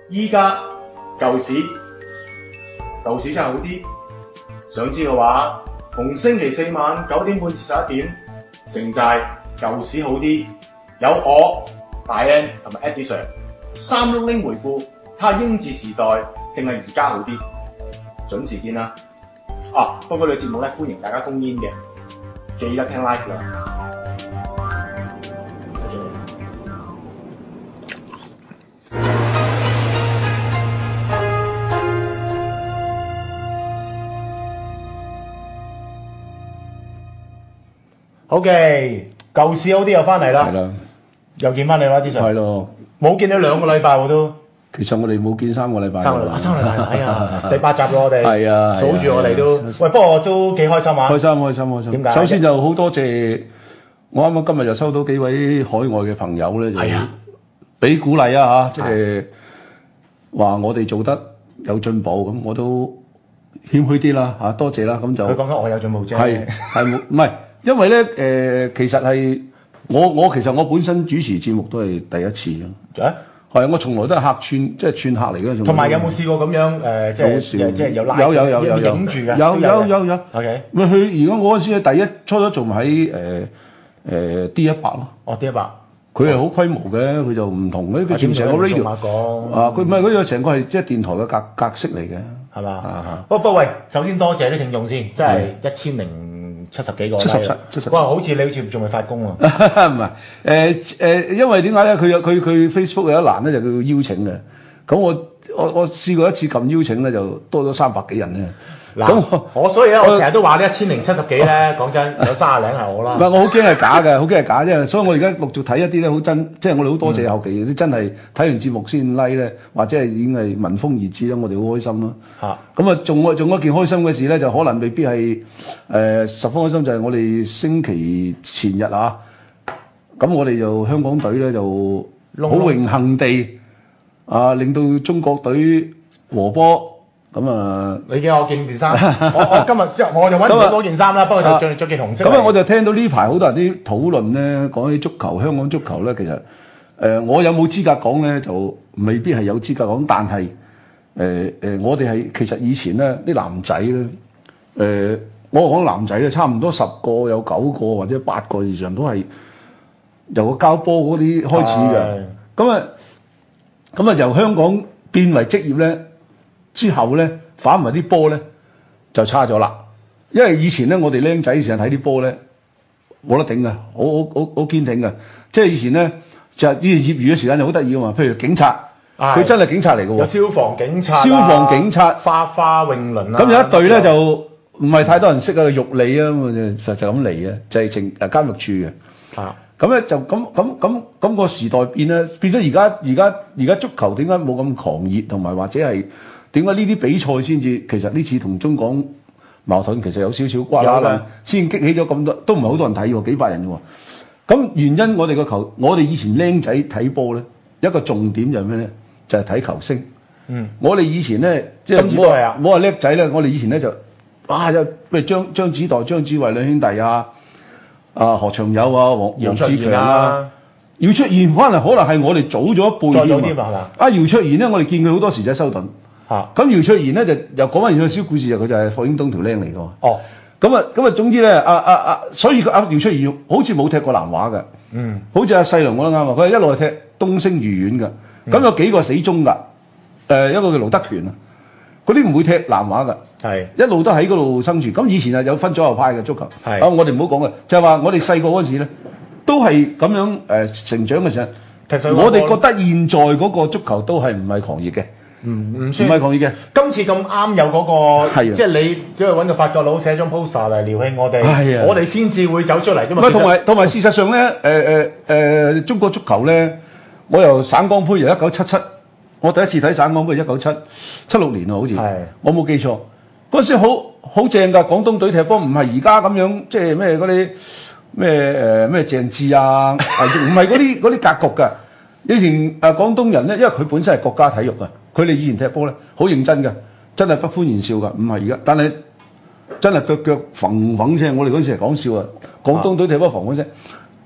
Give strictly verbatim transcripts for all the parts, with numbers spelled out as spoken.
依家舊市舊市真係好啲。想知嘅話，逢星期四晚九點半至十一點，城寨舊市好啲，有我大 N 同埋 Eddie Sir 三六零回顧，睇下英治時代定係而家好啲，準時見啦！啊，不過呢個節目咧歡迎大家封煙嘅，記得聽 live 啦。好嘅，舊市好啲又翻嚟啦， 係啦， 又見翻你啦，啲上係咯。 冇見你兩個禮拜喎都。 其實我哋冇見三個禮拜。 三個禮拜，三個禮拜，哎呀，第八集咯我哋。 係啊， 數住我哋都。喂，不過我都幾開心啊！ 開心，開心，開心。 點解？ 首先就好多謝我啱啱今日就收到幾位海外嘅朋友咧，就俾鼓勵啊嚇，即係話我哋做得有進步，咁我都謙虛啲啦嚇，多謝啦。咁就佢講緊我有進步啫。 係係冇唔係？因為咧誒、呃，其實係我我其實我本身主持節目都係第一次咯。 啊， 係我從來都係客串，即係串客嚟嘅。 同埋有冇試過咁樣誒、呃？即係即係有拉有有有有影住嘅， 有有有有。 OK。 咪佢如果我嗰陣時第一初初做喺誒誒 D 一百咯。 哦 D 一百。 佢係好規模嘅，佢就唔同嘅，佢全成個 radio 啊， 佢唔係嗰個成個係即係電台嘅格格式嚟嘅， 係嘛？不不喂，首先多謝啲聽眾先，真係一千零七十幾個。 七十七，七十。 哇，好似你好似仲未發工喎。 唔係誒誒，因為點解咧？佢有佢佢 Facebook 有一欄咧，就叫邀請嘅。咁我我我試過一次撳邀請咧，就多咗三百幾人咧。 嗱，我我所以咧，我成日都話呢一千零七十幾咧，講真有三廿零係我啦。 唔係，我好驚係假嘅，好驚係假啫。所以我而家陸續睇一啲咧，好真，即係我哋好多謝後期啲、嗯、真係睇完節目先 like 咧，或者係已經係聞風而至啦，我哋好開心咯。嚇！咁啊，仲仲一件開心嘅事咧，就可能未必係誒、呃、十分開心，就係我哋星期前日啊，咁我哋就香港隊咧就好榮幸地啊，令到中國隊和波。咁啊！ 你見我件件衫，我我今日即係我就揾唔到嗰件衫啦，不過就着着件紅色。 咁啊，我就聽到呢排好多人啲討論咧，講起足球，香港足球咧，其實誒、呃，我有冇資格講咧，就未必係有資格講，但係誒誒，我哋係其實以前咧啲男仔咧，誒、呃，我講男仔咧，差唔多十個有九個或者八個以上都係由個交波嗰啲開始嘅。咁啊，咁啊，由香港變為職業咧。之後咧，反為啲波咧就差咗啦。因為以前咧，我哋僆仔成日睇啲波咧冇得頂嘅，好好好好堅挺嘅。即係以前咧就係以前業餘嘅時間就好得意嘅嘛。譬如警察，佢真係警察嚟嘅喎。有消防警察、 消防警察、 花花泳輪啊。 咁有一隊咧就唔係太多人識啊，玉里啊咁啊，就就咁嚟嘅，就係懲誒監獄處嘅。啊，咁咧就咁咁咁咁個時代變咧，變咗而家而家而家足球點解冇咁狂熱，同埋或者係？點解呢啲比賽先至？其實呢次同中港矛盾其實有少少關係，先激起咗咁多，都唔係好多人睇喎，幾百人喎。咁原因我哋個球，我哋以前僆仔睇波咧，一個重點就係咩咧？就係、是、睇球星。嗯，我哋以前咧，即係唔好話唔好話叻仔咧，我哋以前咧就哇，就譬如張張子岱、張子慧兩兄弟啊，啊何長友啊、黃黃志強啊。姚出現可能可能係我哋早咗一輩添啊！阿姚出現咧，我哋見佢好多時就喺修頓。嚇！咁姚卓然咧就又講翻完個小故事，就佢就係霍英東條僆嚟嘅。哦，咁啊咁啊，總之咧，阿阿阿，所以佢阿姚卓然好似冇踢過南華嘅。嗯，好似阿細龍講得啱啊，佢係一路係踢東昇御苑嘅。咁、嗯、有幾個死忠㗎？誒、呃，一個叫盧德權啊，嗰啲唔會踢南華㗎。係一路都喺嗰度生存。咁以前啊有分左右派嘅足球。係啊，我哋唔好講嘅，就係、是、話我哋細個嗰陣時咧，都係咁樣誒、呃、成長嘅時候。踢水我哋覺得現在嗰個足球都係唔係狂熱嘅。唔唔算唔係狂熱嘅，今次咁啱有嗰、那個，即係你只係揾個法國佬寫張 poster 嚟撩起我哋，我哋先至會走出嚟啫嘛。同埋同埋事實上咧，誒誒誒，中國足球咧，我由省港杯由一九七七，我第一次睇省港杯一九七七六年啊，好似，我冇記錯，嗰陣時好好正㗎，廣東隊踢波唔係而家咁樣，即係咩嗰啲咩誒咩鄭智啊，唔係嗰啲嗰啲格局㗎。以前誒、呃、廣東人咧，因為佢本身係國家體育㗎。佢哋以前踢波咧，好認真嘅，真係不歡言笑㗎，唔係而家。但係真係腳腳揈揈聲，我哋嗰陣時係講笑啊！廣東隊踢波揈揈聲，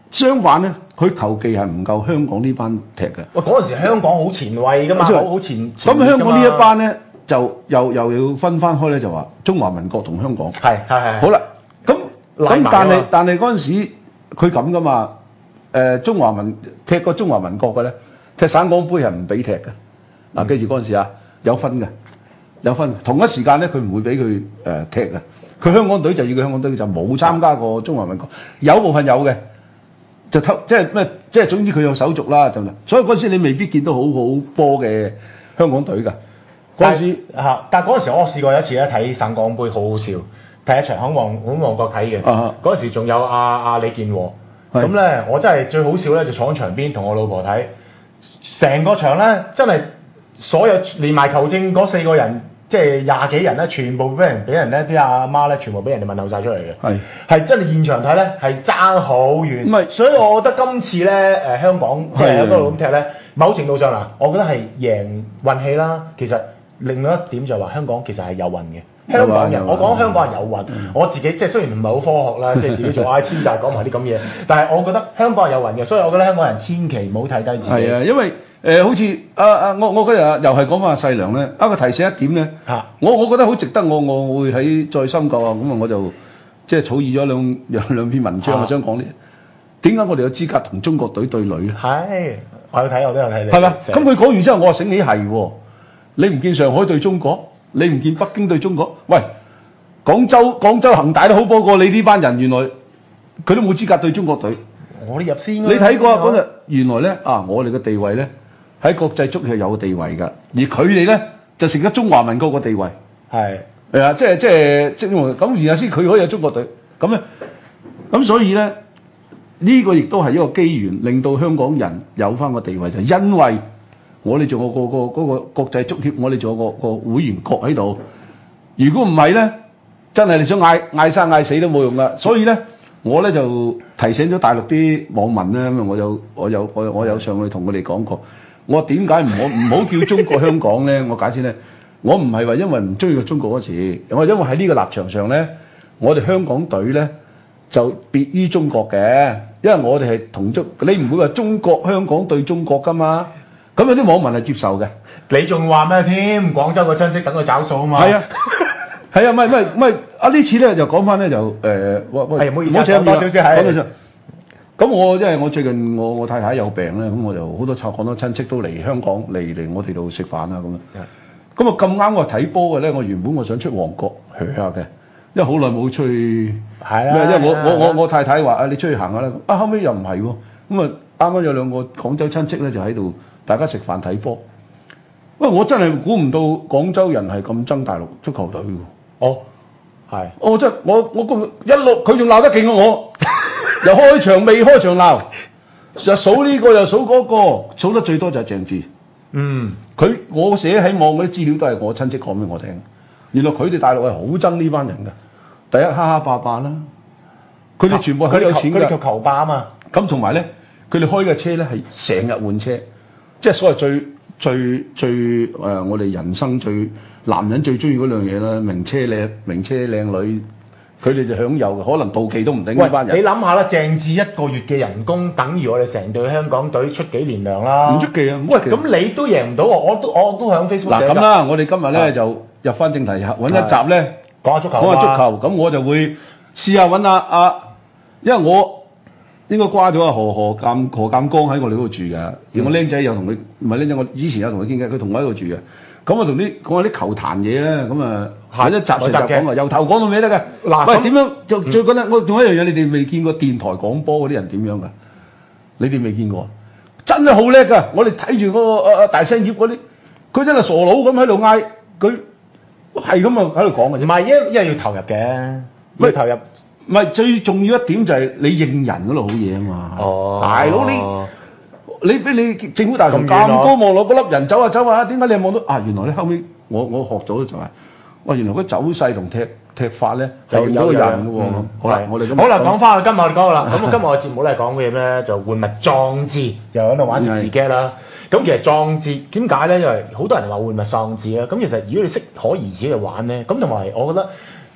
相反咧，佢球技係唔夠香港呢班踢嘅。 喂，嗰陣時香港好前衛噶嘛，好好前。 咁香港呢一班咧，就又又要分翻開咧，就話中華民國同香港。 係係係。 好啦，咁咁但係但係嗰陣時佢咁噶嘛？誒、呃、中華民踢過中華民國嘅咧，踢省港杯係唔俾踢嘅。嗱、嗯，記住嗰陣時啊，有分嘅，有分。同一時間咧，佢唔會俾佢誒踢嘅。佢香港隊就要佢香港隊就冇參加過中華民國，有部分有嘅，就偷即係咩？即係總之佢有手續啦，就所以嗰陣時你未必見到好好波嘅香港隊㗎。嗰陣時嚇，但係嗰陣時我試過有一次咧睇省港杯，好好笑，睇一場喺旺喺旺角睇嘅。嗰陣、啊、時仲有阿、啊、阿、啊、李健和。咁咧，我真係最好笑咧，就坐喺場邊同我老婆睇，成個場咧真係所有連埋球證嗰四個人，即係廿幾人咧，全部俾人俾人咧啲阿媽咧，全部俾人哋問候晒出嚟嘅。係係真係現場睇咧，係爭好遠。唔係，所以我覺得今次咧誒、呃、香港即係喺嗰度咁踢咧，某程度上嗱，我覺得係贏運氣啦。其實另外一點就係話香港其實係有運嘅。香港人，我講香港人有運，嗯、我自己即係雖然唔係好科學啦，即係自己做 I T 但係講埋啲咁嘢，但係我覺得香港人有運嘅，所以我覺得香港人千祈唔好睇低自己。係啊， 因為誒、呃、好似啊啊我我嗰日又係講翻阿細良咧，一個提醒一點咧，啊、我我覺得好值得我我會喺再深究啊，咁啊我就即係草擬咗兩兩兩篇文章，啊、我想講呢，點解我哋有資格同中國隊對壘咧？係， 我有睇，我都有睇你。 係嘛？咁佢講完之後，我話醒起係喎，你唔見上海對中國？你唔見北京對中國？喂，廣州廣州恒大都好波過你呢班人，原來佢都冇資格對中國隊。 我哋入先。 你睇過嗰日原來咧啊，我哋嘅地位咧喺國際足協有個地位㗎，而佢哋咧就成咗中華民國個地位。係係啊，即係即係即係咁，然後先佢可以有中國隊咁咧。咁所以咧呢、呢個亦都係一個機緣，令到香港人有翻個地位，就係、因為。我哋仲有個個嗰個國際足協，我哋仲有個個會員國喺度。如果唔係咧，真係你想嗌嗌生嗌死都冇用噶。所以咧，我咧就提醒咗大陸啲網民咧，咁我有我有我我有上去同佢哋講過。我點解唔好唔好叫中國香港咧？我解釋咧，我唔係話因為唔中意個中國嗰時，我因為喺呢個立場上咧，我哋香港隊咧就別於中國嘅，因為我哋係同中，你唔會話中國香港對中國噶嘛。咁有啲網民係接受嘅， 你仲話咩添？廣州個親戚等佢找數啊嘛。係啊， 係啊，唔係唔係唔係啊！呢次咧就講翻咧就誒，喂喂， 唔好意思，講多少少係。 咁我因為我最近我我太太有病咧，咁我就好多親好多親戚都嚟香港嚟嚟我哋度食飯啊咁樣。咁啊咁啱我睇波嘅咧，我原本我想出旺角去下嘅，因為好耐冇出去。係啊。因為我我我我太太話啊，你出去行下啦。啊後尾又唔係喎，咁啊啱啱有兩個廣州親戚咧就喺度。大家食飯睇波，喂！我真係估唔到廣州人係咁憎大陸足球隊喎。 哦，係， 我真係我我咁一路佢仲鬧得勁過我，又開場未開場鬧，又數呢個又數嗰個，數得最多就係鄭智。嗯，佢我寫喺網嗰啲資料都係我親戚講俾我聽。原來佢哋大陸係好憎呢班人㗎。第一，蝦蝦霸霸啦，佢哋全部好有錢㗎。 佢哋叫球霸啊嘛。 咁同埋咧，佢哋開嘅車咧係成日換車。即係所謂最最最誒、呃，我哋人生最男人最中意嗰樣嘢啦，名車靚名車靚女，佢哋就享有嘅，可能妒忌都唔定呢班人。 你諗下啦，鄭智一個月嘅人工等於我哋成隊香港隊出幾年糧啦。 唔出奇啊！喂， 咁你都贏唔到我，我都我都喺 Facebook 嗱咁啦，我哋今日咧、啊、就入翻正題，揾一集咧講下足球， 講下足球。咁我就會試下揾阿阿，因為我。應該瓜咗阿何何鑑何鑑江喺我哋嗰度住嘅，而我僆仔又同佢唔係僆仔，我以前有同佢傾偈，佢同我喺度住嘅。咁我同啲講下啲球壇嘢咧，咁啊下一集就講啊，由頭講到尾得嘅。嗱，喂，點樣就最緊咧？我仲有一樣嘢，你哋未見過電台廣播嗰啲人點樣㗎？你哋未見過？真係好叻㗎！我哋睇住嗰個大聲葉嗰啲，佢真係傻佬咁喺度嗌，佢係咁啊喺度講嘅啫。 唔係，因因為要投入嘅，要投入。 唔係最重要一點就係你認人嗰度好嘢啊嘛！哦，大佬你你俾你政府大堂咁高望落嗰粒人走下走下，點解你望到啊？原來咧後尾我我學咗就係、是，哇！原來嗰走勢同踢踢法咧係認到個人嘅喎。好啦，我哋好啦，講翻今日我哋講嘅啦。咁今日嘅節目咧講嘅嘢咧就玩物壯志，又喺度玩食自己啦。咁其實壯志點解咧？因為好多人話玩物喪志啦。咁其實如果你適可而止去玩咧，咁同埋我覺得。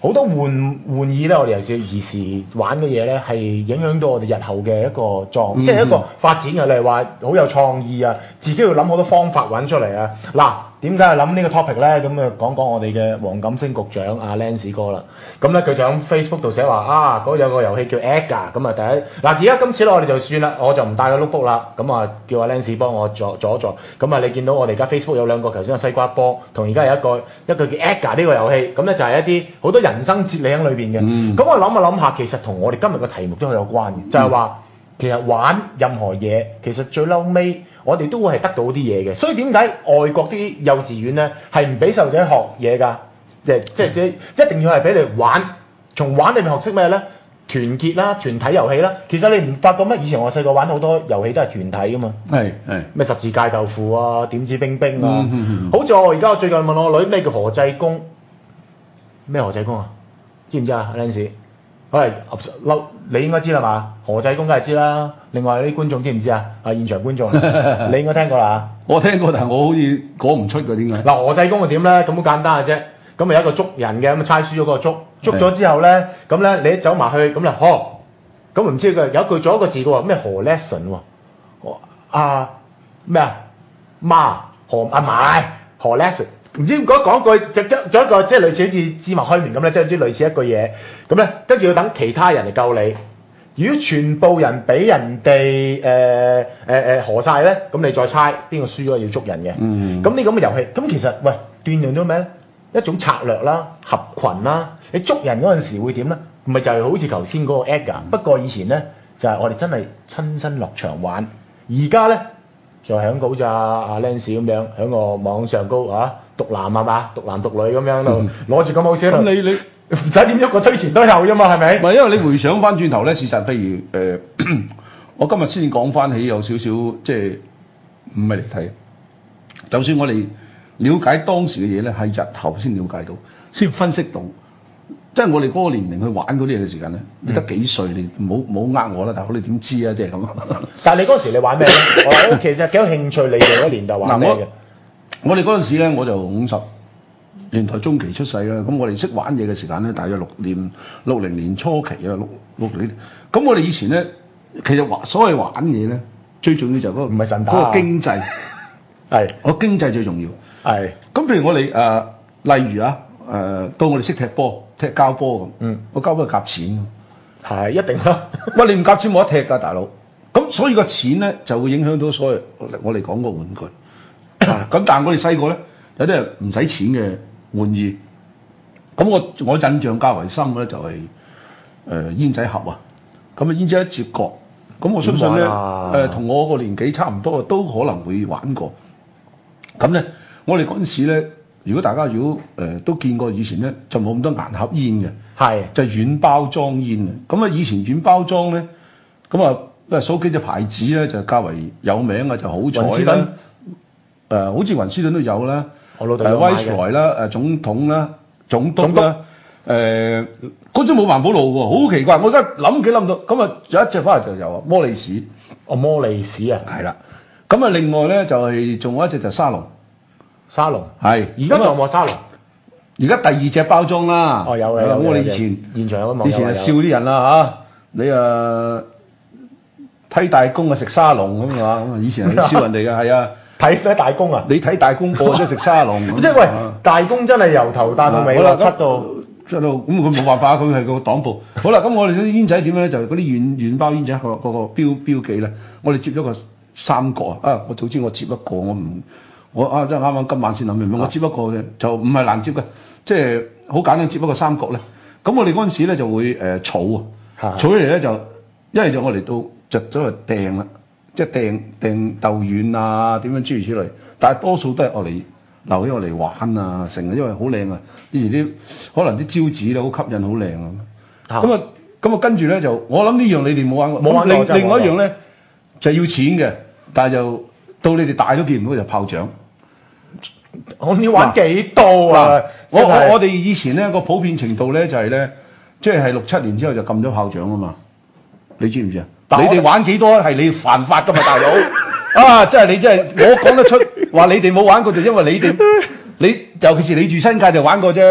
好多玩玩意咧，我哋尤其是兒時玩嘅嘢咧，係影響到我哋日後嘅一個狀，嗯、即係一個發展嘅。例如話好有創意啊，自己要諗好多方法揾出嚟啊。嗱，點解係諗呢個 topic 咧？咁啊講講我哋嘅黃錦星局長阿 Lance 哥啦。咁咧佢就喺 Facebook 度寫話啊，嗰有個遊戲叫 Edgar。咁啊第一嗱，而家今次咧我哋就算啦，我就唔帶個 notebook 啦。咁啊叫阿 Lance 幫我做做一做。咁啊你見到我哋而家 Facebook 有兩個頭先嘅西瓜波，同而家有一個一個叫 Edgar 呢個遊戲。咁咧就係一啲好多人生哲理喺裏邊嘅。咁、嗯、我諗下諗下，其實同我哋今日嘅題目都好有關嘅，嗯、就係話其實玩任何嘢，其實最嬲尾我哋都會係得到啲嘢嘅。所以點解外國啲幼稚園咧係唔俾細路仔學嘢㗎？即即即一定要係俾你玩，從玩裏面學識咩咧？團結啦，團體遊戲啦。其實你唔發覺咩？以前我細個玩好多遊戲都係團體㗎嘛。係係咩十字界豆腐啊，點指兵兵啊。嗯嗯嗯、好似我而家我最近問我女咩叫何濟公？咩何濟公啊？知唔知啊 Lance？ 喂，嬲你應該知啦嘛？何濟公梗係知啦。另外啲觀眾知唔知啊？啊，現場觀眾，你應該聽過啦。 我聽過，但係我好似講唔出㗎，點解？ 嗱，何濟公係點咧？咁好簡單嘅啫。咁咪有一個捉人嘅，咁啊猜輸咗嗰個捉，捉咗之後咧，咁咧你一走埋去，咁咧，呵，咁唔知佢有一句仲有一個字嘅喎，咩何 lesson 喎？啊咩啊？媽何啊買何 lesson？唔知講講句，就仲有一個即係類似好似芝麻開面咁咧，即係唔知類似一句嘢。咁咧，跟住要等其他人嚟救你。如果全部人俾人哋誒誒誒何晒咧，咁你再猜邊個輸咗要捉人嘅。嗯。咁呢咁嘅遊戲，咁其實喂鍛鍊到咩咧？一種策略啦、合群啦。你捉人嗰陣時會點咧？唔係就係好似頭先嗰個 Edgar，不過以前咧就係、是、我哋真係親身落場玩。而家咧就係響個好似阿阿 Lance 咁樣，喺個網上高啊，獨男係嘛，獨男獨女咁樣度攞住個武士。咁你你唔使點喐個推前都有啫嘛，係咪？ 唔係，因為你回想翻轉頭咧，事實譬如誒、呃，我今日先講翻起有少少即係唔係嚟睇。就算我哋了解當時嘅嘢咧，係日後先了解到，先分析到。即係我哋嗰個年齡去玩嗰啲嘢嘅時間咧，你得幾歲？你唔好唔好呃我啦，大佬你點知啊？即係咁。 但係你嗰時你玩咩咧？我其實幾有興趣，你哋嗰年代玩咩嘅？ 我哋嗰陣時咧，我就五十年代中期出世啦。咁我哋識玩嘢嘅時間咧，大約六年六零年初期啊，六六年。咁我哋以前咧，其實玩所謂玩嘢咧，最重要就係嗰個唔係神打嗰個經濟。 係， 我經濟最重要。 係。咁譬如我哋誒、呃，例如啊，誒、呃，到我哋識踢波。踢膠波咁，嗯，我交俾佢夾錢， 係一定啦。 喂，你唔夾錢冇得踢㗎，大佬。咁所以個錢咧就會影響到所謂我哋講個玩具。咁但係我哋細個咧有啲係唔使錢嘅玩意。咁我我印象較為深咧就係、是、誒、呃、煙仔盒啊。咁啊煙仔一接角，咁我相信咧誒同我個年紀差唔多嘅都可能會玩過。咁咧我哋嗰陣時咧。如果大家如果誒、呃、都見過以前咧，就冇咁多顏盒煙嘅，係就係軟包裝煙嘅。咁啊，以前軟包裝咧，咁啊，都係數幾隻牌子咧，就較為有名嘅就好彩啦。雲斯頓誒，好似雲斯頓都有啦。我老豆有買嘅。誒威士萊啦，誒總統啦，總督啦，誒嗰種冇環保爐喎，好奇怪。我而家諗幾諗到，咁啊有一隻翻嚟就有啊，摩利士。 哦，摩利士啊， 係啦。咁啊，另外咧就係、是、仲有一隻就沙龍。 沙龍係， 而家仲有冇沙龍？ 而家第二隻包裝啦。 哦，有嘅。咁我哋以前現場有冇？ 以前係笑啲人啦嚇，你啊睇大公啊食沙龍咁啊，以前係笑人哋嘅，係啊。 睇睇大公啊？ 你睇大公播都食沙龍。 即係喂，大公真係由頭帶到尾啦，出到出到咁佢冇辦法，佢係個黨部。好啦，咁我哋啲煙仔點樣咧？就係嗰啲軟軟包煙仔個個個標標記咧，我哋接咗個三角啊！啊，我早知我接一個，我唔。我啊真係啱啱今晚先諗明白，我接一個嘅就唔係難接嘅，即係好簡單接一個三角咧。咁我哋嗰陣時咧就會誒儲啊，儲起嚟咧就一係就我嚟到着咗去掟啦，即係掟掟豆丸啊點樣諸如此類。但係多數都係我嚟留起我嚟玩啊，成日因為好靚啊。以前啲可能啲招紙咧好吸引，好靚啊。咁啊咁啊跟住咧就我諗呢樣你哋冇玩過，冇玩過。另另外一樣咧就係要錢嘅，但係就到你哋大都見唔到就炮仗。 我要玩幾多啊？ 我我我哋以前咧個普遍程度咧就係咧，即係六七年之後就禁咗炮仗啊嘛。你知唔知啊？你哋玩幾多係你犯法噶嘛，大佬啊！即係你真係我講得出話，你哋冇玩過就因為你哋你尤其是你住新界就玩過啫。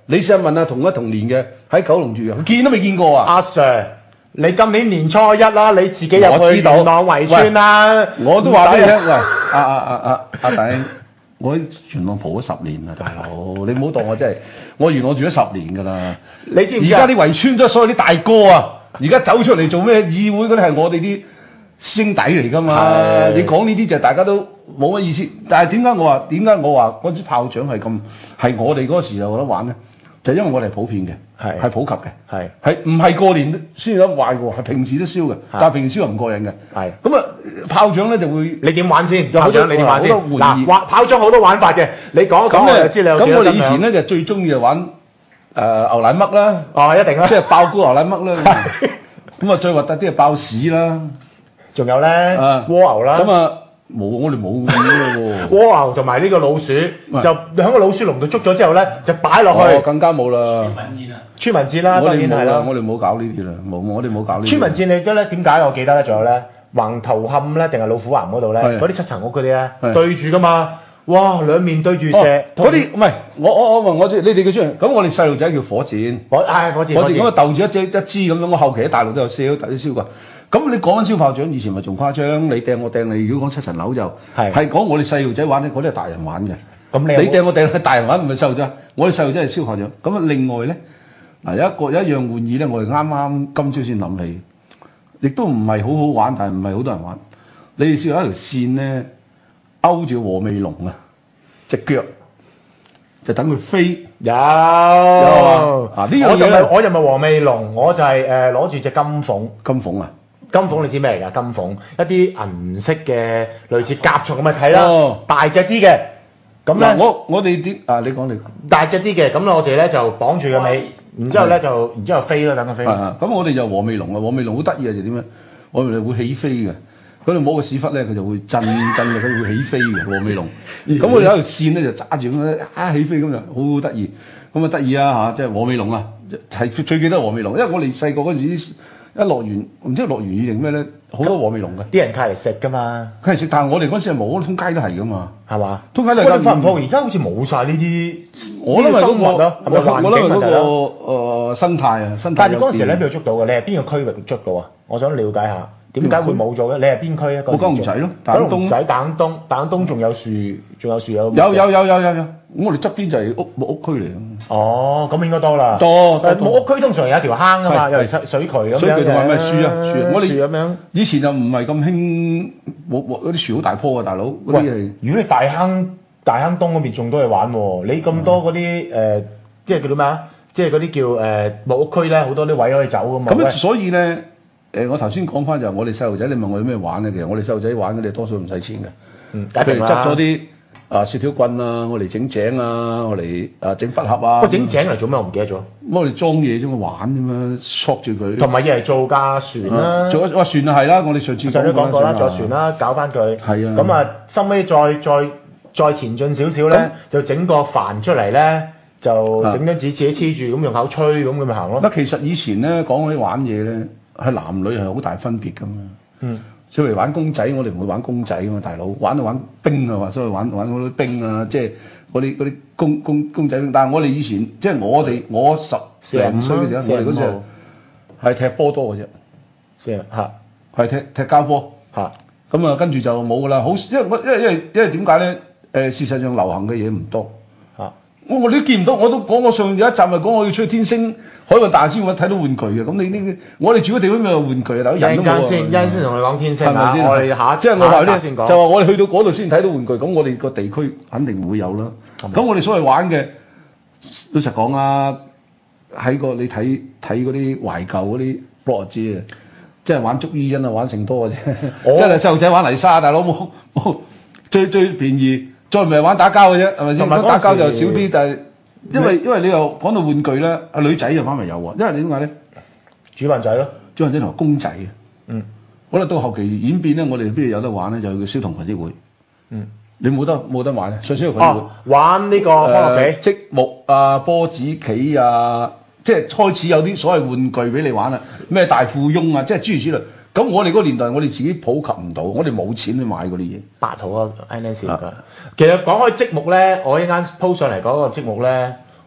你試下問下同一同年嘅喺九龍住嘅，佢見都未見過啊！ 阿 Sir，你今年年初一啦，你自己入去我知道元朗圍村啦。 我都話俾你聽，喂，阿阿阿阿阿大兄，我喺元朗蒲咗十年啦，大佬，你唔好當我真係，我元朗住咗十年㗎啦。 你知唔知而家啲圍村咗所有啲大哥啊，而家走出嚟做咩？議會嗰啲係我哋啲師兄弟嚟㗎嘛。你講呢啲就大家都冇乜意思。但係點解我話點解我話嗰支炮仗係咁係我哋嗰時就有得玩咧？就因為我哋係普遍嘅， 係係普及嘅， 係係唔係過年先有得壞喎？係平時都燒嘅，但係平時燒又唔過癮嘅。 係咁啊，炮仗咧就會你點玩先？ 有好多炮仗你點玩先？ 好多玩意嗱，玩炮仗好多玩法嘅，你講一講我就知你有幾咁我哋以多斤兩前咧就最中意就玩誒牛奶嘜啦， 哦，一定啦即。係爆菇牛奶嘜啦。咁啊，最核突啲係爆屎啦。 仲有咧啊蝸牛啦。 咁啊冇，我哋冇咁嘅喎。 蝸牛同埋呢個老鼠，就喺個老鼠籠度捉咗之後咧，就擺落哦， 去更加冇啦。 村民節啦， 我當然係啦哋冇啦，。我哋冇搞呢啲啦，冇，我哋冇搞呢啲。 村民節你都咧點解我記得咧？仲有咧橫頭磡咧，定係老虎岩嗰度咧， 係嗰啲七層屋嗰啲咧係對住噶嘛，哇兩面對住哦射， 嗰啲唔係我我我我知你哋嘅村，咁我哋細路仔叫火箭。 我唉火箭火箭咁啊，鬥住一隻一支咁樣，我後期喺大陸都有燒，特啲燒過。咁你講緊燒炮仗，以前咪仲誇張，你掟我掟你。如果講七層樓就係係講我哋細路仔玩咧，嗰啲係大人玩嘅。 咁你有冇你掟我掟係大人玩，唔係細路仔。我哋細路仔係燒炮仗。咁啊，另外咧嗱有一個有一樣玩意咧，我哋啱啱今朝先諗起，亦都唔係好好玩，但係唔係好多人玩。你哋試下一條線咧，勾住和味龍啊，隻腳就等佢飛。 有啊啊呢樣嘢我就咪我就咪黃味龍，我就係誒攞住隻金鳳。 金鳳啊！ 金鳳你知咩嚟㗎？金鳳一啲銀色嘅類似甲蟲咁嘅睇啦， 哦大隻啲嘅。咁嗱， 咧我我哋啲啊，你講你。 大隻啲嘅，咁我哋咧就綁住個尾，然之後咧就然之後飛啦，等佢飛。 啊，咁我哋就和味龍啊，和味龍好得意啊，就點咧？我哋會起飛嘅，嗰度摸個屎忽咧，佢就會震震嘅，佢會起飛嘅和味龍。咁我哋有條線咧就揸住咁樣啊起飛咁就好好得意，咁啊得意啊嚇，即係和味龍啊，係最記得和味龍，因為我哋細個嗰陣時一落完唔知落完雨定咩咧，好多和味龍嘅。 啲人揩嚟食㗎嘛， 佢係食，但係我哋嗰陣時係冇，通街都係㗎嘛。 係嘛？ 通街都係喂，你發唔發覺而家好似冇晒呢啲？ 我諗係嗰個， 啊，係咪環我諗係嗰境問題啦？ 個誒生態啊，生態。 但係你嗰陣時咧邊度捉到嘅？你係邊個區域捉到啊？我想了解下，點解會冇咗嘅？你係邊區啊？ 我九龍仔咯， 九龍仔、大坑東、大坑東仲有樹，仲有樹有。 有有有有有有，我哋側邊就係屋木屋區嚟嘅。 哦，咁應該多啦。 多但係木屋區通常有一條坑啊嘛， 係有條水渠咁樣嘅。 水渠同埋咩樹啊樹啊我哋樹咁樣。 以前就唔係咁興，冇冇嗰啲樹好大棵啊，大佬嗰啲係。 如果你大坑大坑東嗰邊仲多嘢玩喎，你咁多嗰啲誒，即係叫做咩啊？即係嗰啲叫誒木屋區咧，好多啲位可以走噶嘛。 咁所以咧，誒我頭先講翻就係我哋細路仔，你問我有咩玩咧？其實我哋細路仔玩嗰啲多數唔使錢嘅。 嗯， 譬如執咗啲啊雪條棍啊，我嚟整井啊，我嚟啊整筆盒啊。 喂，整井嚟做咩？我唔記得咗。 咁我哋裝嘢啫嘛，玩啫嘛，索住佢。 同埋嘢嚟做架船啦。 做咗哇船啊係啦，我哋上次上次講過啦， 船啊做船啦，搞翻佢。 係啊咁啊，收尾再再再前進少少咧，就整個帆出嚟咧，就整張紙自己黐住，咁用口吹，咁咁咪行咯。 嗱，其實以前咧講嗰啲玩嘢咧，係男女係好大分別噶嘛。 嗯。 即係譬如玩公仔，我哋唔會玩公仔噶嘛，大佬玩就玩冰啊，話所謂玩玩嗰啲冰啊，即係嗰啲嗰啲公公公仔。但係我哋以前即係我哋我十零歲嘅時候，我哋嗰時係踢波多嘅啫， 先嚇係踢踢膠波嚇。 咁啊，跟住就冇噶啦。好，因為因為因為因為點解咧？誒，事實上流行嘅嘢唔多嚇。 我我哋都見唔到，我都講我上有一集咪講我要出去天星海運大先會睇到玩具嘅。咁你呢？我哋住嘅地方咪有玩具啊？大佬人都冇啊。 先，一陣先同你講天星係咪先？ 我哋下即係我話咧， 先講。 就話我哋去到嗰度先睇到玩具，咁我哋個地區肯定唔會有啦。咁我哋所謂玩嘅，老實講啊，喺個你睇睇嗰啲懷舊嗰啲 blog 知啊，即係玩捉伊人啊，玩成多嘅啫。真係細路仔玩泥沙，大佬冇冇最最便宜，再唔係玩打交嘅啫，係咪先？打交就少啲，但係因為因為你又講到玩具啦，阿女仔就反為有喎，因為你點解咧？ 主運仔咯， 主運仔同埋公仔啊。 嗯。 好啦，到後期演變咧，我哋邊度有得玩咧？就叫小童群益會。 嗯。 你冇得冇得玩啊！上小童群益會。 哦，玩呢個康樂棋、 積木啊、波子棋啊，即係開始有啲所謂玩具俾你玩啦。咩大富翁啊，即係諸如此類。咁我哋嗰個年代，我哋自己普及唔到，我哋冇錢去買嗰啲嘢。 八號啊 ，N S 㗎。其實講開積木咧，我一間鋪上嚟嗰個積木咧，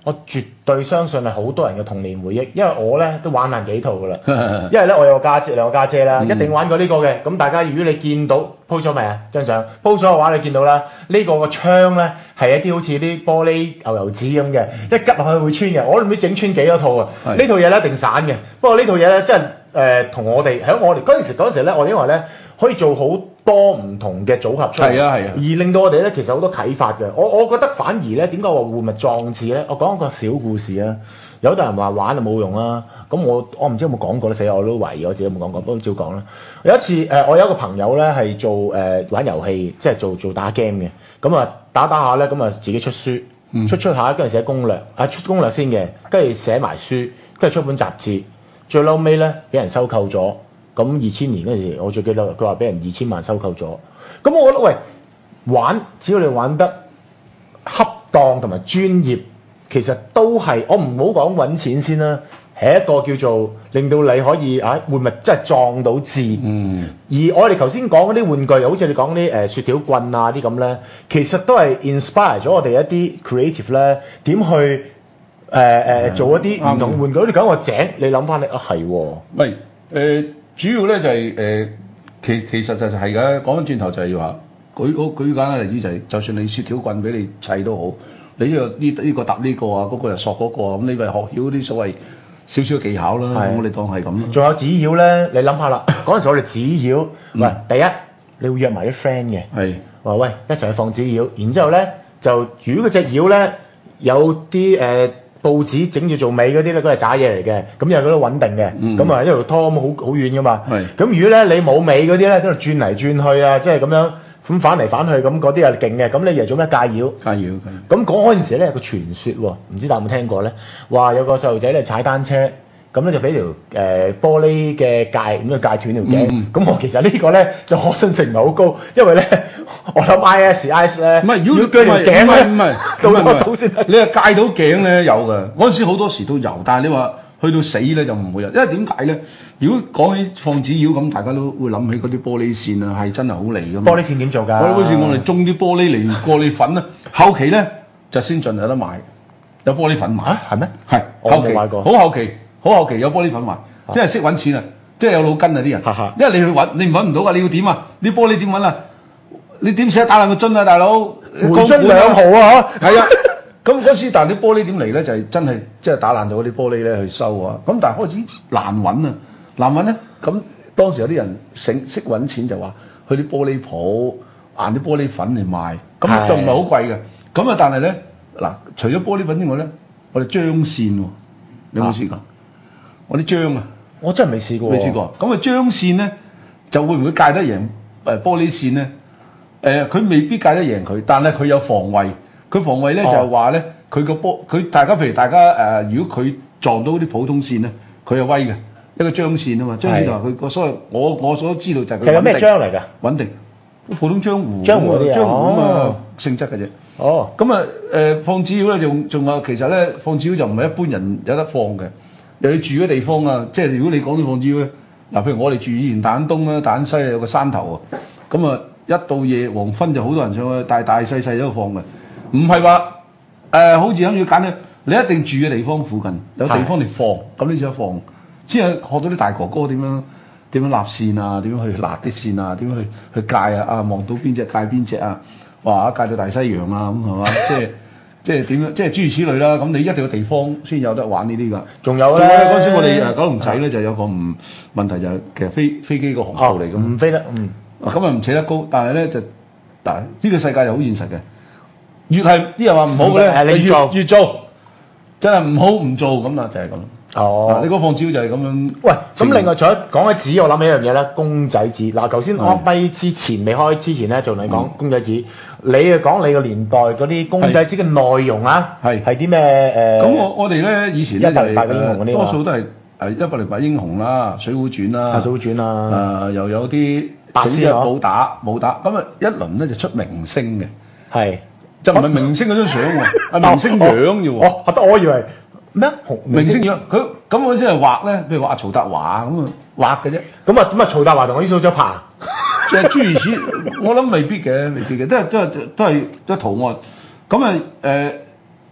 我絕對相信係好多人嘅童年回憶，因為我咧都玩爛幾套噶啦。因為咧我有個家姐，兩個家姐啦，一定玩過呢個嘅。咁大家如果你見到 po 咗未啊張相 po 咗嘅話，你見到啦，呢、呢個個窗咧係一啲好似啲玻璃牛油紙咁嘅，一拮落去會穿嘅。我唔知整穿幾多套啊！呢套嘢咧一定散嘅。不過呢套嘢咧真係誒同我哋喺我哋嗰陣時嗰陣時咧，我哋因為咧可以做好多唔同嘅組合出嚟， 係啊係啊， 而令到我哋咧其實好多啟發嘅。我我覺得反而咧點解話玩物壯志咧？我講一個小故事啊。有啲人話玩就冇用啦，咁我我唔知有冇講過咧，死我都懷疑我自己有冇講過，不過照講啦。有一次誒、呃，我有一個朋友咧係做誒、呃、玩遊戲，即係做做打 game 嘅，咁啊打打下咧，咁啊自己出書，嗯、出出下跟住寫攻略，啊出攻略先嘅，跟住寫埋書，跟住出本雜誌，最嬲尾咧俾人收購咗。咁二千年嗰陣時，我最記得佢話俾人二千萬收購咗。咁我覺得喂，玩只要你玩得恰當同埋專業。其實都係，我唔好講揾錢先啦，係一個叫做令到你可以啊玩物真係撞到字。嗯。而我哋頭先講嗰啲玩具，好似你講啲誒雪條棍啊啲咁咧，其實都係 inspire 咗我哋一啲 creative 咧，點去誒誒、呃呃、做一啲唔同玩具。你講個井，你諗翻你啊係喎。 喂誒、呃，主要咧就係、是、誒、呃，其其實就係嘅。講翻轉頭就係話，舉舉舉簡單例子就係、是，就算你雪條棍俾你砌都好。你呢、這個呢呢、這個搭呢、這個啊，嗰、那個又索嗰、那個咁你咪學曉啲所謂少少技巧啦。咁我哋當係咁咯。仲有紙鷂咧，你諗下啦，嗰陣時我哋紙鷂，喂、嗯，第一你會約埋啲 friend 嘅，係話喂一齊去放紙鷂，然之後咧就如果嗰隻鷂咧有啲誒、呃、報紙整住做尾嗰啲咧，嗰係渣嘢嚟嘅，咁又嗰度穩定嘅，咁啊、嗯、一路拖咁好好遠噶嘛。係咁如果咧你冇尾嗰啲咧，喺度轉嚟轉去啊，即係咁樣。咁反嚟反去咁嗰啲係勁嘅，咁你以為做咩戒妖？戒妖。咁講嗰陣時咧有個傳說喎，唔知大家有冇聽過咧？話有個細路仔咧踩單車，咁咧就俾條誒、呃、玻璃嘅戒咁就戒斷條頸。咁、嗯、我其實個呢個咧就可信性唔係好高，因為咧我諗 I S I S 咧，唔係如果鋸條頸咧，唔係做得到先。 你係戒到頸咧有嘅，嗰陣時好多時都有，但係你話。去到死咧就唔會有，因為點解咧？如果講起放紙鷂咁，大家都會諗起嗰啲玻璃線啊，係真係好利噶嘛。玻璃線點做㗎？玻璃線我哋種啲玻璃嚟過濾粉啊，後期咧就先進有得買，有玻璃粉賣。啊，係咩？係後期，好後期，好後期有玻璃粉賣，即係識揾錢啊！即係有腦筋啊啲人。哈哈因為你去揾，你唔揾唔到㗎，你要點啊？啲玻璃點揾啊？你點捨得打爛個樽啊，大佬？回樽兩毫啊！嚇，係啊。咁嗰時，但係啲玻璃點嚟咧？就係、是、真係即係打爛咗嗰啲玻璃咧去收啊！咁但係開始難揾啊，難揾咧。咁當時有啲人醒識揾錢就話去啲玻璃鋪硬啲玻璃粉嚟賣，咁都唔係好貴嘅。咁啊，但係咧嗱，除咗玻璃粉之外咧，我哋漿線喎，你有冇試過？啊、我啲漿啊，我真係未試過，未試過。咁啊，漿線咧就會唔會戒得贏誒玻璃線咧？誒、呃，佢未必戒得贏佢，但係佢有防衞。佢防衞咧就係話咧，佢個波佢大家譬如大家誒、呃，如果佢撞到啲普通線咧，佢係威嘅一個漿線啊嘛，漿線就話佢個所謂我我所知道就係佢。其實咩漿嚟㗎？穩定，普通漿糊。漿糊嗰啲漿糊咁啊性質嘅啫。哦。咁啊誒放紙鷂咧，仲仲有其實咧放紙鷂就唔係一般人有得放嘅，由你住嘅地方啊，即係如果你講到放紙鷂咧，嗱譬如我哋住以前大安東啦、大安西啊有個山頭啊，咁啊一到夜黃昏就好多人上去大大細細都放嘅。唔係話誒，好似諗住揀咧，你一定住嘅地方附近有地方嚟放，咁你先放，先係學到啲大哥哥點樣點樣立線啊，點樣去立啲線啊，點樣去去界啊，啊望到邊隻界邊隻啊，哇界到大西洋啊咁係嘛，即係即係點樣，即係諸如此類啦。咁你一定要地方先有得玩呢啲㗎。仲有咧，嗰陣時我哋誒九龍仔咧就有個唔問題就係其實飛飛機個航道嚟㗎，唔飛得，嗯，咁啊唔扯得高，但係咧就嗱呢個世界又好現實嘅。越係啲人話唔好嘅咧，就越越做，真係唔好唔做咁啦，就係咁。哦，你嗰放紙鷂就係咁樣。喂，咁另外仲有講起紙，我諗起一樣嘢咧，公仔紙。嗱，頭先開咪之前未開之前咧，就同你講公仔紙。你啊講你個年代嗰啲公仔紙嘅內容啊，係係啲咩誒？咁我我哋咧以前咧就係多數都係誒一百零八英雄啦，水滸傳啦，水滸傳啦，誒又有啲白絲啊武打武打，咁啊一輪咧就出明星嘅，係。就唔係明星嗰張相喎，係明星樣嘅喎。哦，得我以為咩？明星樣，佢咁嗰陣時係畫咧，譬如話阿曹達華咁啊畫嘅啫。咁啊咁啊，曹達華同我啲蘇州爬，即係諸如此，我諗未必嘅，未必嘅，都係都係都係都係圖案。咁啊誒，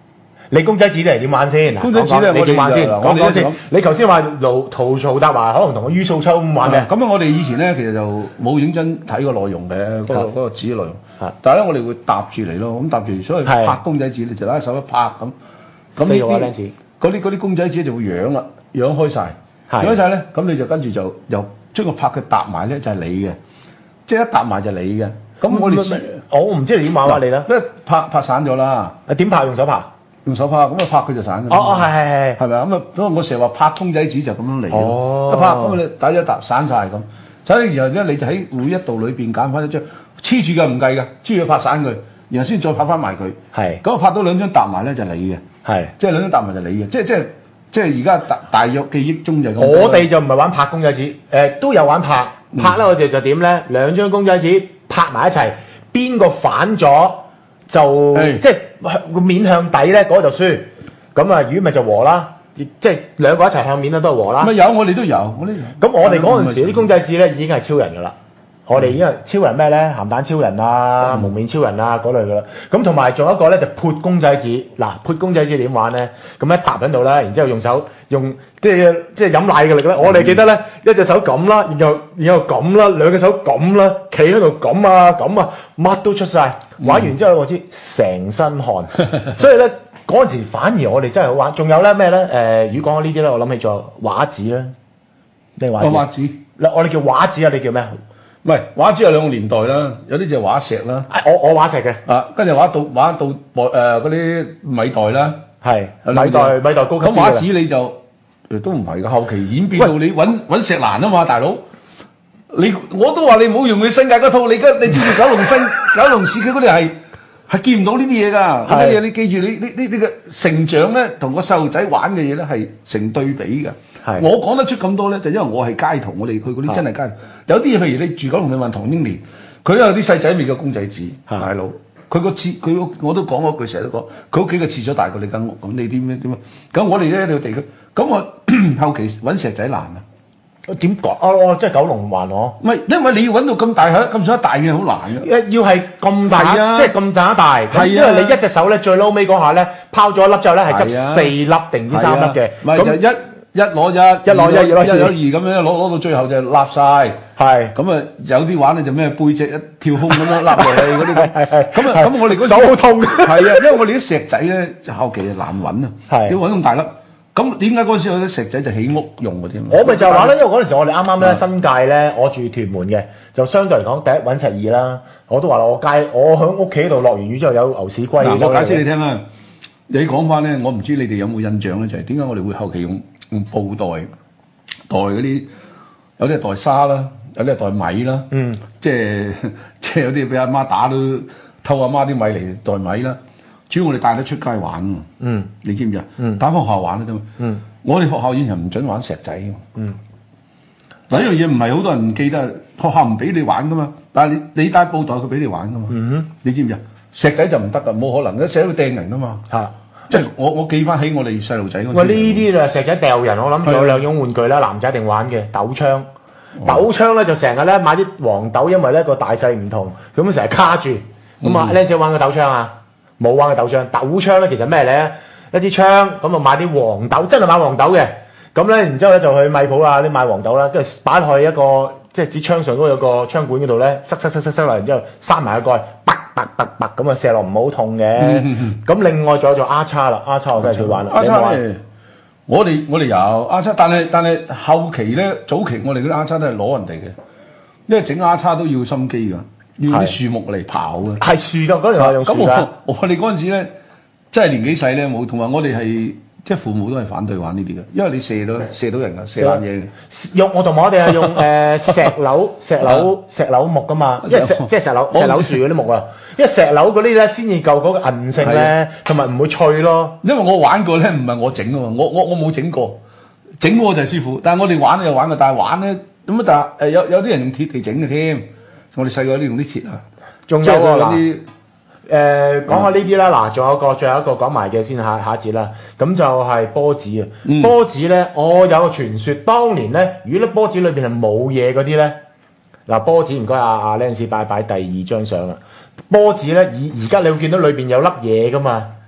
你公仔紙啲係點玩先？ 公仔紙咧， 你點玩先？講講先。你頭先話盧陶曹達華可能同個于素秋咁玩嘅。 咁啊，我哋以前咧其實就冇認真睇過內容嘅嗰個嗰個紙內容。但係咧，我哋會搭住嚟咯。咁搭住，所以拍公仔紙，你就拉手一拍咁。咁呢啲嗰啲嗰啲公仔紙就會揚啦，揚開晒。揚開晒咧，咁你就跟住就又將個拍嘅搭埋咧，就係你嘅。即係一搭埋就係你嘅。咁我哋我唔知你點玩啊你咧？ 一拍拍散咗啦。 啊點拍？用手拍？ 用手拍，咁啊拍佢就散嘅。 哦哦，係係係， 係咪啊？咁啊，咁我成日話拍公仔紙就咁樣嚟嘅。 哦， 一拍咁你打一沓散晒咁，散咗然後咧你就喺每一度裏邊揀翻一張黐住嘅唔計嘅，黐住拍散佢，然後先再拍翻埋佢。 係。咁我拍到兩張搭埋咧就係你嘅。係。即係兩張搭埋就係你嘅，即係即係即係而家大大約記憶中就係咁。 我哋就唔係玩拍公仔紙，誒都有玩拍拍咧，我哋就點咧？兩張公仔紙拍埋一齊，邊個反咗就即係個面向底咧，嗰個就輸。咁啊，如果咪就和啦，即係兩個一齊向面咧都係和啦。 咪有，我哋都有，我哋咁我哋嗰陣時啲公仔紙咧已經係超人㗎啦。我哋已經係超人咩咧？鹹蛋超人啊、蒙面超人啊嗰類㗎啦。咁同埋仲有一個咧就潑公仔紙。嗱，潑公仔紙點玩咧？咁一搭喺度啦，然之後用手用即係即係飲奶嘅力咧。我哋記得咧，一隻手咁啦，然後然後咁啦，兩隻手咁啦，企喺度咁啊咁啊，乜都出晒。玩完之後我知成身汗，所以咧。嗰陣時反而我哋真係好玩，仲有咧咩咧？誒，如果講呢啲咧，我諗起咗畫紙咧，咩畫紙？ 畫紙嗱，我哋叫畫紙啊，你叫咩？ 唔係畫紙有兩個年代啦，有啲就係畫石啦。 我我畫石嘅， 啊，跟住畫到畫到誒嗰啲米袋啦， 係米袋米袋高級啲嘅。 咁畫紙你就都唔係嘅，後期演變到你揾揾石蘭啊嘛，大佬。你我都話你唔好用佢新界嗰套，你而家你知唔知九龍新九龍市區嗰啲係？係見唔到呢啲嘢㗎，呢啲嘢你記住，你你你你嘅成長咧，同個細路仔玩嘅嘢咧係成對比嘅。我講得出咁多咧，就因為我係街童，我哋去嗰啲真係街童。有啲嘢譬如你住九龍，你問唐英年，佢都有啲細仔味嘅公仔紙，大佬。佢個廁佢我都講嗰句，成日都講，佢屋企嘅廁所大過你間屋，咁你點樣點啊？咁我哋咧呢個地區，咁我後期揾石仔難啊！ 點講？哦哦，即係九龍環我。唔係，因為你要揾到咁大嚇咁上一大嘅好難嘅。 要係咁大，即係咁大一大。係啊。因為你一隻手咧，最撈尾嗰下咧，拋咗一粒之後咧，係執四粒定唔知三粒嘅。 唔係就一一攞一，一攞一，一攞二咁樣，攞攞到最後就立晒。係。咁啊，有啲玩咧就咩背脊一跳空咁樣立落去嗰啲。係係。咁啊，咁我哋嗰手好痛。 係啊，因為我哋啲石仔咧，後期難揾啊。係。要揾咁大粒。咁點解嗰陣時有啲石仔就起屋用嗰啲？ 我咪就係話咧，因為嗰陣時我哋啱啱咧新界咧，我住屯門嘅，就相對嚟講第一揾石二啦。我都話啦，我街我喺屋企度落完雨之後有牛屎龜。 嗱，我解釋你聽啦。你講翻咧，我唔知你哋有冇印象咧，就係點解我哋會後期用用布袋袋嗰啲，有啲係袋沙啦，有啲係袋米啦。嗯，即係即係有啲俾阿媽打到偷阿媽啲米嚟袋米啦。主要我哋帶得出街玩，嗯，你知唔知啊？嗯，打翻學校玩得啫嘛。嗯，我哋學校以前唔準玩石仔嘅。嗯，嗱呢樣嘢唔係好多人唔記得，學校唔俾你玩噶嘛。但係你你帶布袋佢俾你玩噶嘛。嗯哼，你知唔知啊？石仔就唔得噶，冇可能，一石仔會掟人噶嘛。嚇、啊，即係我我記翻起我哋細路仔嗰陣。喂， 呢啲啊石仔掉人，我諗仲有兩種玩具啦，男仔一定玩嘅豆槍。豆槍咧就成日咧買啲黃豆，因為咧個大細唔同，咁成日卡住。咁啊，靚少玩過豆槍啊？冇玩嘅豆槍，豆槍咧其實咩咧？一支槍咁啊，買啲黃豆，真係買黃豆嘅。咁咧，然之後咧就去米鋪啊啲買黃豆啦，跟住擺落去一個即係支槍上嗰有個槍管嗰度咧，塞塞塞塞塞落，然之後閂埋個蓋，啪啪啪啪咁啊射落唔好痛嘅。咁、嗯嗯、另外仲有做丫叉啦，丫叉我真係最玩啦。 丫叉咧，我哋我哋有丫叉，但係但係後期咧，早期我哋嗰啲丫叉都係攞人哋嘅，因為整丫叉都要心機㗎。要啲樹木嚟刨嘅， 係樹㗎，嗰條係用樹㗎。 咁我我哋嗰陣時咧，真係年紀細咧冇，同埋我哋係即係父母都係反對玩呢啲嘅，因為你射到射到人㗎，射爛嘢嘅。 用我同埋我哋係用誒石榴、石榴、石榴木㗎嘛，即係石即係石榴石榴樹嗰啲木啊。因為石榴嗰啲咧先至夠嗰個韌性咧，同埋唔會脆咯。 因為我玩過咧，唔係我整㗎嘛，我我我冇整過，整嗰個就係師傅。但係我哋玩就玩過，但係玩咧咁啊，但係誒有有啲人用鐵嚟整嘅添。我哋細個啲用啲鐵啊， 仲有啊嗱，誒講下呢啲啦，嗱，仲有個最後一個講埋嘅先下下一節啦，咁就係波子啊，嗯、波子咧，我有個傳說，當年咧，如果啲波子裏邊係冇嘢嗰啲咧，嗱波子唔該阿阿 Lance 擺擺第二張相啦，波子咧而而家你會見到裏邊有粒嘢噶嘛，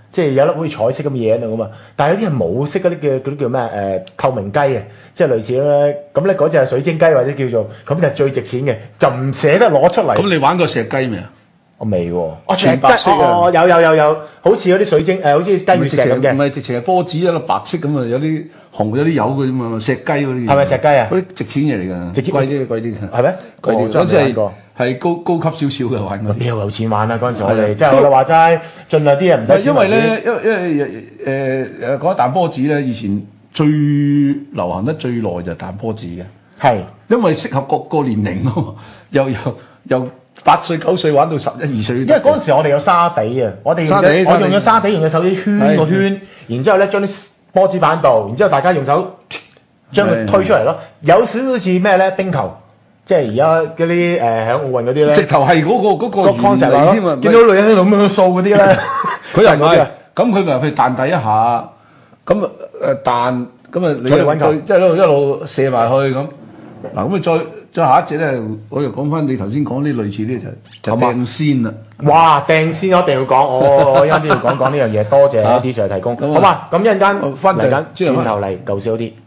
即係有粒好似彩色咁嘅嘢喺度噶嘛。但係有啲係冇色嗰啲叫嗰啲叫咩誒、呃、透明雞啊，即係類似咧。咁咧嗰隻係水晶雞或者叫做咁就係最值錢嘅，就唔捨得攞出嚟。 咁你玩過石雞未啊？ 我未喎，我全白色啊！ 哦，有有有有，好似嗰啲水晶誒，好似雞血石咁嘅。 唔係直情係波子一粒白色咁啊，有啲紅有啲油嘅啫嘛，石雞嗰啲。 係咪石雞啊？ 嗰啲值錢嘢嚟㗎， 值錢貴啲貴啲嘅。 係咩？ 貴啲。嗰陣係係高高級少少嘅玩過。 邊有有錢玩啊？嗰陣時我哋即係我哋話齋，盡量啲人唔使錢。 因為咧，因為因為誒誒講彈波子咧，以前最流行得最耐就係彈波子嘅。 係， 因為適合各個年齡咯，又又又。八歲九歲玩到十一二歲，因為嗰陣時我哋有沙地啊，我哋用咗我用咗沙地，用嘅手指圈個圈，然之後咧將啲波子板度，然之後大家用手將佢推出嚟咯，有少少似咩咧冰球，即係而家嗰啲誒喺奧運嗰啲咧， 直頭係嗰個嗰個 concept 嚟添啊！見到女人喺度咁樣掃嗰啲咧， 佢又唔係，咁佢咪譬如彈第一下，咁啊誒彈，咁啊你即係一路一路射埋去咁，嗱咁啊再。再下一隻咧，我又講翻你頭先講啲類似啲就就掟仙啦。 哇！掟仙我一定要講，我我一陣都要講講呢樣嘢。多謝 D Sir 提供，好嘛？咁一陣間翻嚟緊轉頭嚟舊少啲。